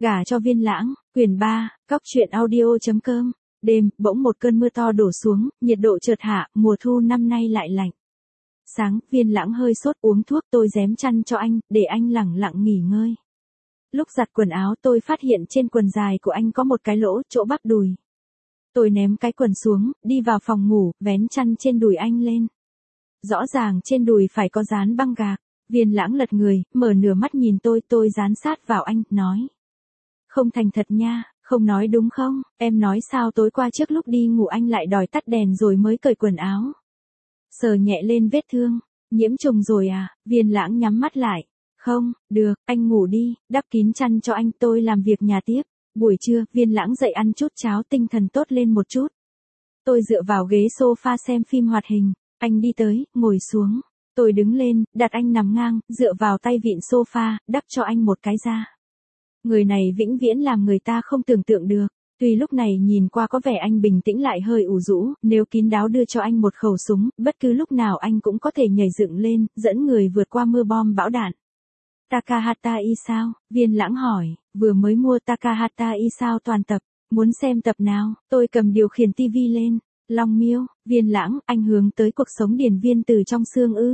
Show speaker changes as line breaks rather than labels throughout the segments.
Gả cho Viên Lãng, quyển 3, Cóc truyện audio.com. Đêm, bỗng một cơn mưa to đổ xuống, nhiệt độ chợt hạ, mùa thu năm nay lại lạnh. Sáng, Viên Lãng hơi sốt uống thuốc, tôi rém chăn cho anh, để anh lẳng lặng nghỉ ngơi. Lúc giặt quần áo tôi phát hiện trên quần dài của anh có một cái lỗ, chỗ bắp đùi. Tôi ném cái quần xuống, đi vào phòng ngủ, vén chăn trên đùi anh lên. Rõ ràng trên đùi phải có dán băng gạc. Viên Lãng lật người, mở nửa mắt nhìn tôi dán sát vào anh, nói. Không thành thật nha, không nói đúng không, em nói sao tối qua trước lúc đi ngủ anh lại đòi tắt đèn rồi mới cởi quần áo. Sờ nhẹ lên vết thương, nhiễm trùng rồi à, Viên Lãng nhắm mắt lại. Không, được, anh ngủ đi, đắp kín chăn cho anh, tôi làm việc nhà tiếp. Buổi trưa, Viên Lãng dậy ăn chút cháo, tinh thần tốt lên một chút. Tôi dựa vào ghế sofa xem phim hoạt hình, anh đi tới, ngồi xuống. Tôi đứng lên, đặt anh nằm ngang, dựa vào tay vịn sofa, đắp cho anh một cái da. Người này vĩnh viễn làm người ta không tưởng tượng được. Tuy lúc này nhìn qua có vẻ anh bình tĩnh lại hơi ủ rũ, nếu kín đáo đưa cho anh một khẩu súng, bất cứ lúc nào anh cũng có thể nhảy dựng lên, dẫn người vượt qua mưa bom bão đạn. Takahata Y sao? Viên Lãng hỏi, vừa mới mua Takahata Y sao toàn tập, muốn xem tập nào? Tôi cầm điều khiển tivi lên. Long Miêu, Viên Lãng, anh hướng tới cuộc sống điển viên từ trong xương ư?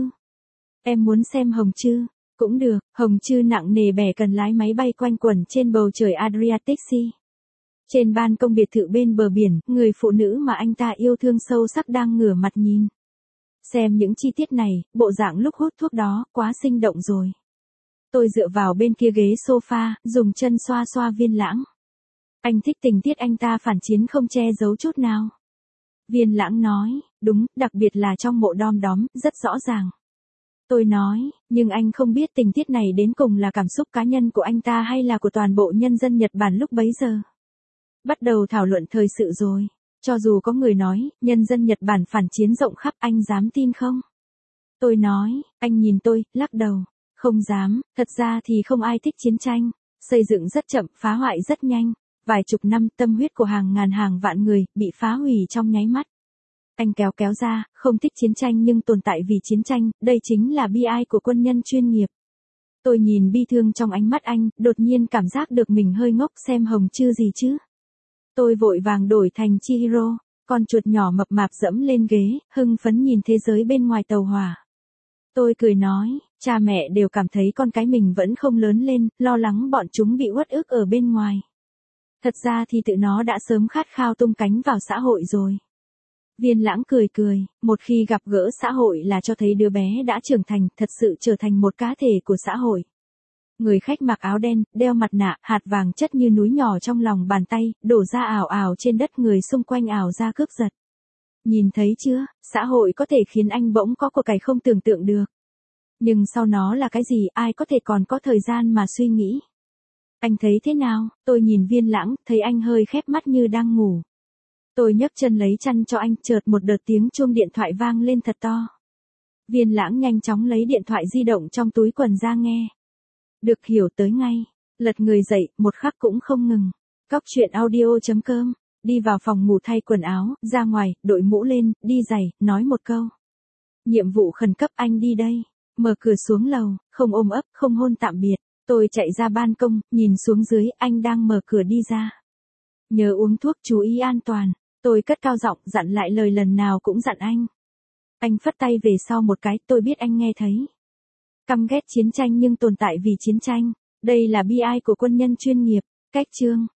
Em muốn xem Hồng Trư, cũng được, Hồng Trư nặng nề bẻ cần lái máy bay quanh quẩn trên bầu trời Adriatic Sea. Trên ban công biệt thự bên bờ biển, người phụ nữ mà anh ta yêu thương sâu sắc đang ngửa mặt nhìn. Xem những chi tiết này, bộ dạng lúc hút thuốc đó, quá sinh động rồi. Tôi dựa vào bên kia ghế sofa, dùng chân xoa xoa Viên Lãng. Anh thích tình tiết anh ta phản chiến không che giấu chút nào. Viên Lãng nói, đúng, đặc biệt là trong Mộ Đom Đóm, rất rõ ràng. Tôi nói, nhưng anh không biết tình tiết này đến cùng là cảm xúc cá nhân của anh ta hay là của toàn bộ nhân dân Nhật Bản lúc bấy giờ. Bắt đầu thảo luận thời sự rồi. Cho dù có người nói, nhân dân Nhật Bản phản chiến rộng khắp, anh dám tin không? Tôi nói, anh nhìn tôi, lắc đầu. Không dám, thật ra thì không ai thích chiến tranh. Xây dựng rất chậm, phá hoại rất nhanh. Vài chục năm, tâm huyết của hàng ngàn hàng vạn người, bị phá hủy trong nháy mắt. Anh kéo ra, không thích chiến tranh nhưng tồn tại vì chiến tranh, đây chính là bi ai của quân nhân chuyên nghiệp. Tôi nhìn bi thương trong ánh mắt anh, đột nhiên cảm giác được mình hơi ngốc, xem Hồng Trư gì chứ. Tôi vội vàng đổi thành Chihiro, con chuột nhỏ mập mạp dẫm lên ghế, hưng phấn nhìn thế giới bên ngoài tàu hỏa. Tôi cười nói, cha mẹ đều cảm thấy con cái mình vẫn không lớn lên, lo lắng bọn chúng bị uất ức ở bên ngoài. Thật ra thì tự nó đã sớm khát khao tung cánh vào xã hội rồi. Viên Lãng cười, một khi gặp gỡ xã hội là cho thấy đứa bé đã trưởng thành, thật sự trở thành một cá thể của xã hội. Người khách mặc áo đen, đeo mặt nạ, hạt vàng chất như núi nhỏ trong lòng bàn tay, đổ ra ảo ảo trên đất, người xung quanh ảo ra cướp giật. Nhìn thấy chưa, xã hội có thể khiến anh bỗng có của cải không tưởng tượng được. Nhưng sau nó là cái gì, ai có thể còn có thời gian mà suy nghĩ. Anh thấy thế nào? Tôi nhìn Viên Lãng, thấy anh hơi khép mắt như đang ngủ. Tôi nhấc chân lấy chăn cho anh, chợt một đợt tiếng chuông điện thoại vang lên thật to. Viên Lãng nhanh chóng lấy điện thoại di động trong túi quần ra nghe. Được hiểu tới ngay. Lật người dậy, một khắc cũng không ngừng. Cóc truyện audio.com. Đi vào phòng ngủ thay quần áo, ra ngoài, đội mũ lên, đi giày, nói một câu. Nhiệm vụ khẩn cấp, anh đi đây. Mở cửa xuống lầu, không ôm ấp, không hôn tạm biệt. Tôi chạy ra ban công, nhìn xuống dưới, anh đang mở cửa đi ra. Nhớ uống thuốc, chú ý an toàn. Tôi cất cao giọng, dặn lại lời lần nào cũng dặn anh. Anh phất tay về sau một cái, tôi biết anh nghe thấy. Căm ghét chiến tranh nhưng tồn tại vì chiến tranh. Đây là bi ai của quân nhân chuyên nghiệp. Cách chương.